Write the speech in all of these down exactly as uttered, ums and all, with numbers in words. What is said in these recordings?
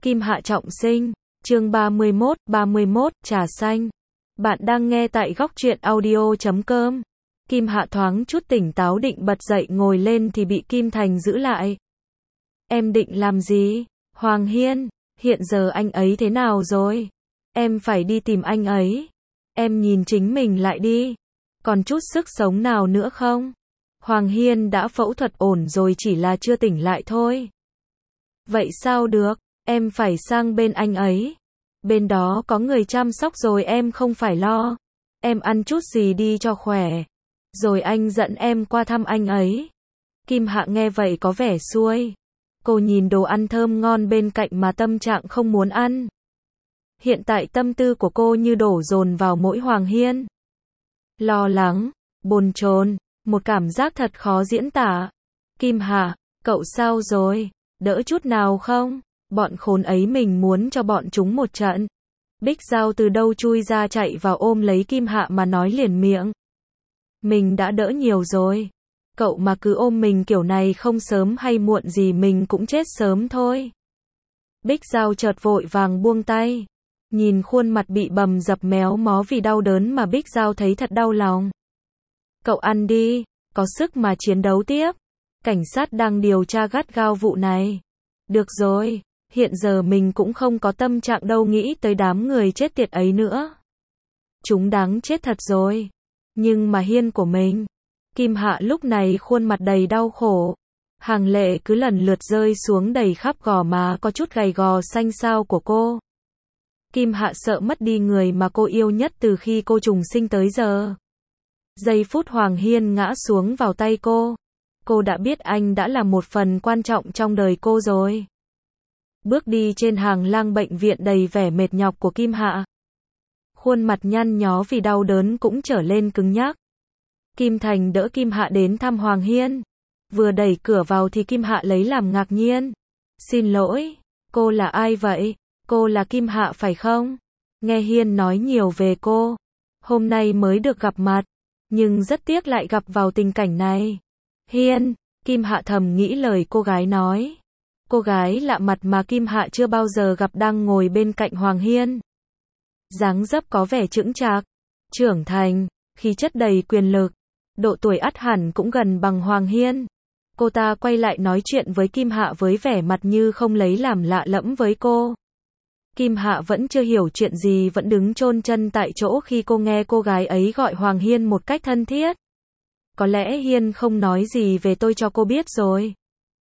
Kim Hạ trọng sinh, chương ba mươi mốt, ba mươi mốt, trà xanh. Bạn đang nghe tại góc truyện audio chấm com. Kim Hạ thoáng chút tỉnh táo định bật dậy ngồi lên thì bị Kim Thành giữ lại. Em định làm gì? Hoàng Hiên, hiện giờ anh ấy thế nào rồi? Em phải đi tìm anh ấy. Em nhìn chính mình lại đi. Còn chút sức sống nào nữa không? Hoàng Hiên đã phẫu thuật ổn rồi, chỉ là chưa tỉnh lại thôi. Vậy sao được? Em phải sang bên anh ấy. Bên đó có người chăm sóc rồi, em không phải lo. Em ăn chút gì đi cho khỏe. Rồi anh dẫn em qua thăm anh ấy. Kim Hạ nghe vậy có vẻ xuôi. Cô nhìn đồ ăn thơm ngon bên cạnh mà tâm trạng không muốn ăn. Hiện tại tâm tư của cô như đổ dồn vào mỗi Hoàng Hiên. Lo lắng, bồn chồn, một cảm giác thật khó diễn tả. Kim Hạ, cậu sao rồi? Đỡ chút nào không? Bọn khốn ấy mình muốn cho bọn chúng một trận. Bích Giao từ đâu chui ra chạy vào ôm lấy Kim Hạ mà nói liền miệng. Mình đã đỡ nhiều rồi. Cậu mà cứ ôm mình kiểu này không sớm hay muộn gì mình cũng chết sớm thôi. Bích Giao chợt vội vàng buông tay. Nhìn khuôn mặt bị bầm dập méo mó vì đau đớn mà Bích Giao thấy thật đau lòng. Cậu ăn đi, có sức mà chiến đấu tiếp. Cảnh sát đang điều tra gắt gao vụ này. Được rồi, hiện giờ mình cũng không có tâm trạng đâu nghĩ tới đám người chết tiệt ấy nữa. Chúng đáng chết thật rồi. Nhưng mà Hiên của mình. Kim Hạ lúc này khuôn mặt đầy đau khổ. Hàng lệ cứ lần lượt rơi xuống đầy khắp gò má có chút gầy gò xanh xao của cô. Kim Hạ sợ mất đi người mà cô yêu nhất từ khi cô trùng sinh tới giờ. Giây phút Hoàng Hiên ngã xuống vào tay cô. Cô đã biết anh đã là một phần quan trọng trong đời cô rồi. Bước đi trên hàng lang bệnh viện đầy vẻ mệt nhọc của Kim Hạ. Khuôn mặt nhăn nhó vì đau đớn cũng trở lên cứng nhắc. Kim Thành đỡ Kim Hạ đến thăm Hoàng Hiên. Vừa đẩy cửa vào thì Kim Hạ lấy làm ngạc nhiên. Xin lỗi, cô là ai vậy? Cô là Kim Hạ phải không? Nghe Hiên nói nhiều về cô. Hôm nay mới được gặp mặt. Nhưng rất tiếc lại gặp vào tình cảnh này. Hiên, Kim Hạ thầm nghĩ lời cô gái nói. Cô gái lạ mặt mà Kim Hạ chưa bao giờ gặp đang ngồi bên cạnh Hoàng Hiên. Dáng dấp có vẻ chững chạc, trưởng thành, khí chất đầy quyền lực. Độ tuổi ắt hẳn cũng gần bằng Hoàng Hiên. Cô ta quay lại nói chuyện với Kim Hạ với vẻ mặt như không lấy làm lạ lẫm với cô. Kim Hạ vẫn chưa hiểu chuyện gì, vẫn đứng chôn chân tại chỗ khi cô nghe cô gái ấy gọi Hoàng Hiên một cách thân thiết. Có lẽ Hiên không nói gì về tôi cho cô biết rồi.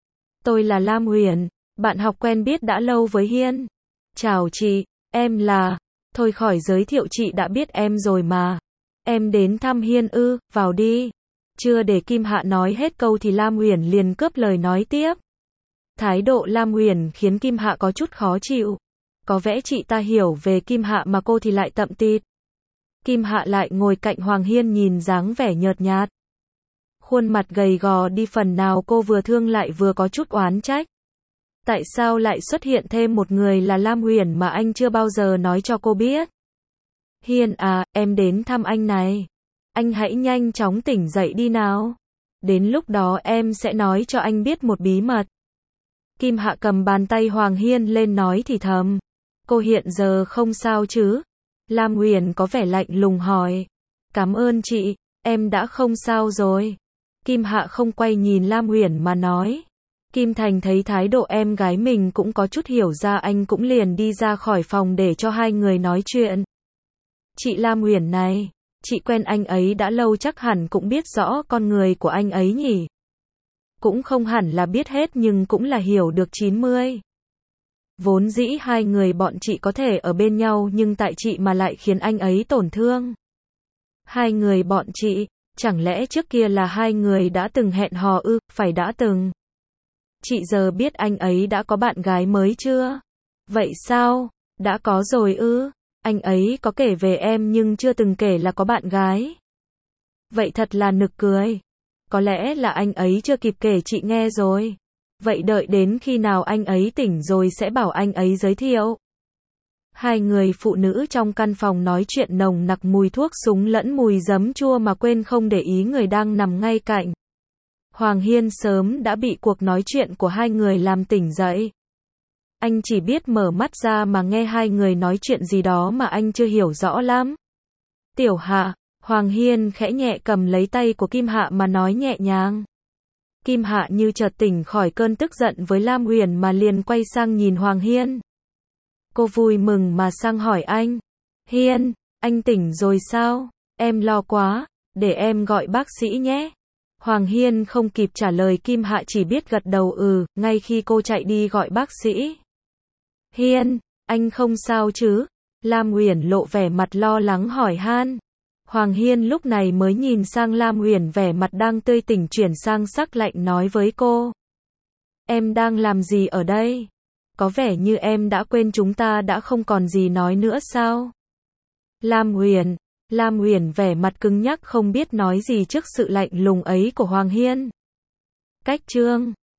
Tôi là Lam Huyền, bạn học quen biết đã lâu với Hiên. Chào chị, em là... Thôi khỏi giới thiệu, chị đã biết em rồi mà. Em đến thăm Hiên ư, vào đi. Chưa để Kim Hạ nói hết câu thì Lam Huyền liền cướp lời nói tiếp. Thái độ Lam Huyền khiến Kim Hạ có chút khó chịu. Có vẻ chị ta hiểu về Kim Hạ mà cô thì lại tậm tịt. Kim Hạ lại ngồi cạnh Hoàng Hiên nhìn dáng vẻ nhợt nhạt. Khuôn mặt gầy gò đi phần nào, cô vừa thương lại vừa có chút oán trách. Tại sao lại xuất hiện thêm một người là Lam Huyền mà anh chưa bao giờ nói cho cô biết? Hiên à, em đến thăm anh này. Anh hãy nhanh chóng tỉnh dậy đi nào. Đến lúc đó em sẽ nói cho anh biết một bí mật. Kim Hạ cầm bàn tay Hoàng Hiên lên nói thì thầm. Cô hiện giờ không sao chứ? Lam Huyền có vẻ lạnh lùng hỏi. Cảm ơn chị, em đã không sao rồi. Kim Hạ không quay nhìn Lam Huyền mà nói. Kim Thành thấy thái độ em gái mình cũng có chút hiểu ra, anh cũng liền đi ra khỏi phòng để cho hai người nói chuyện. Chị Lam Huyền này, chị quen anh ấy đã lâu chắc hẳn cũng biết rõ con người của anh ấy nhỉ? Cũng không hẳn là biết hết nhưng cũng là hiểu được chín mươi. Vốn dĩ hai người bọn chị có thể ở bên nhau nhưng tại chị mà lại khiến anh ấy tổn thương. Hai người bọn chị, chẳng lẽ trước kia là hai người đã từng hẹn hò ư? Phải đã từng. Chị giờ biết anh ấy đã có bạn gái mới chưa? Vậy sao? Đã có rồi ư? Anh ấy có kể về em nhưng chưa từng kể là có bạn gái. Vậy thật là nực cười. Có lẽ là anh ấy chưa kịp kể chị nghe rồi. Vậy đợi đến khi nào anh ấy tỉnh rồi sẽ bảo anh ấy giới thiệu. Hai người phụ nữ trong căn phòng nói chuyện nồng nặc mùi thuốc súng lẫn mùi giấm chua mà quên không để ý người đang nằm ngay cạnh. Hoàng Hiên sớm đã bị cuộc nói chuyện của hai người làm tỉnh dậy. Anh chỉ biết mở mắt ra mà nghe hai người nói chuyện gì đó mà anh chưa hiểu rõ lắm. Tiểu Hạ, Hoàng Hiên khẽ nhẹ cầm lấy tay của Kim Hạ mà nói nhẹ nhàng. Kim Hạ như chợt tỉnh khỏi cơn tức giận với Lam Uyển mà liền quay sang nhìn Hoàng Hiên. Cô vui mừng mà sang hỏi anh. Hiên, anh tỉnh rồi sao? Em lo quá, để em gọi bác sĩ nhé. Hoàng Hiên không kịp trả lời, Kim Hạ chỉ biết gật đầu ừ, ngay khi cô chạy đi gọi bác sĩ. Hiên, anh không sao chứ? Lam Uyển lộ vẻ mặt lo lắng hỏi han. Hoàng Hiên lúc này mới nhìn sang Lam Uyển, vẻ mặt đang tươi tỉnh chuyển sang sắc lạnh nói với cô. Em đang làm gì ở đây? Có vẻ như em đã quên chúng ta đã không còn gì nói nữa sao? Lam Uyển, Lam Uyển vẻ mặt cứng nhắc không biết nói gì trước sự lạnh lùng ấy của Hoàng Hiên. Cách chương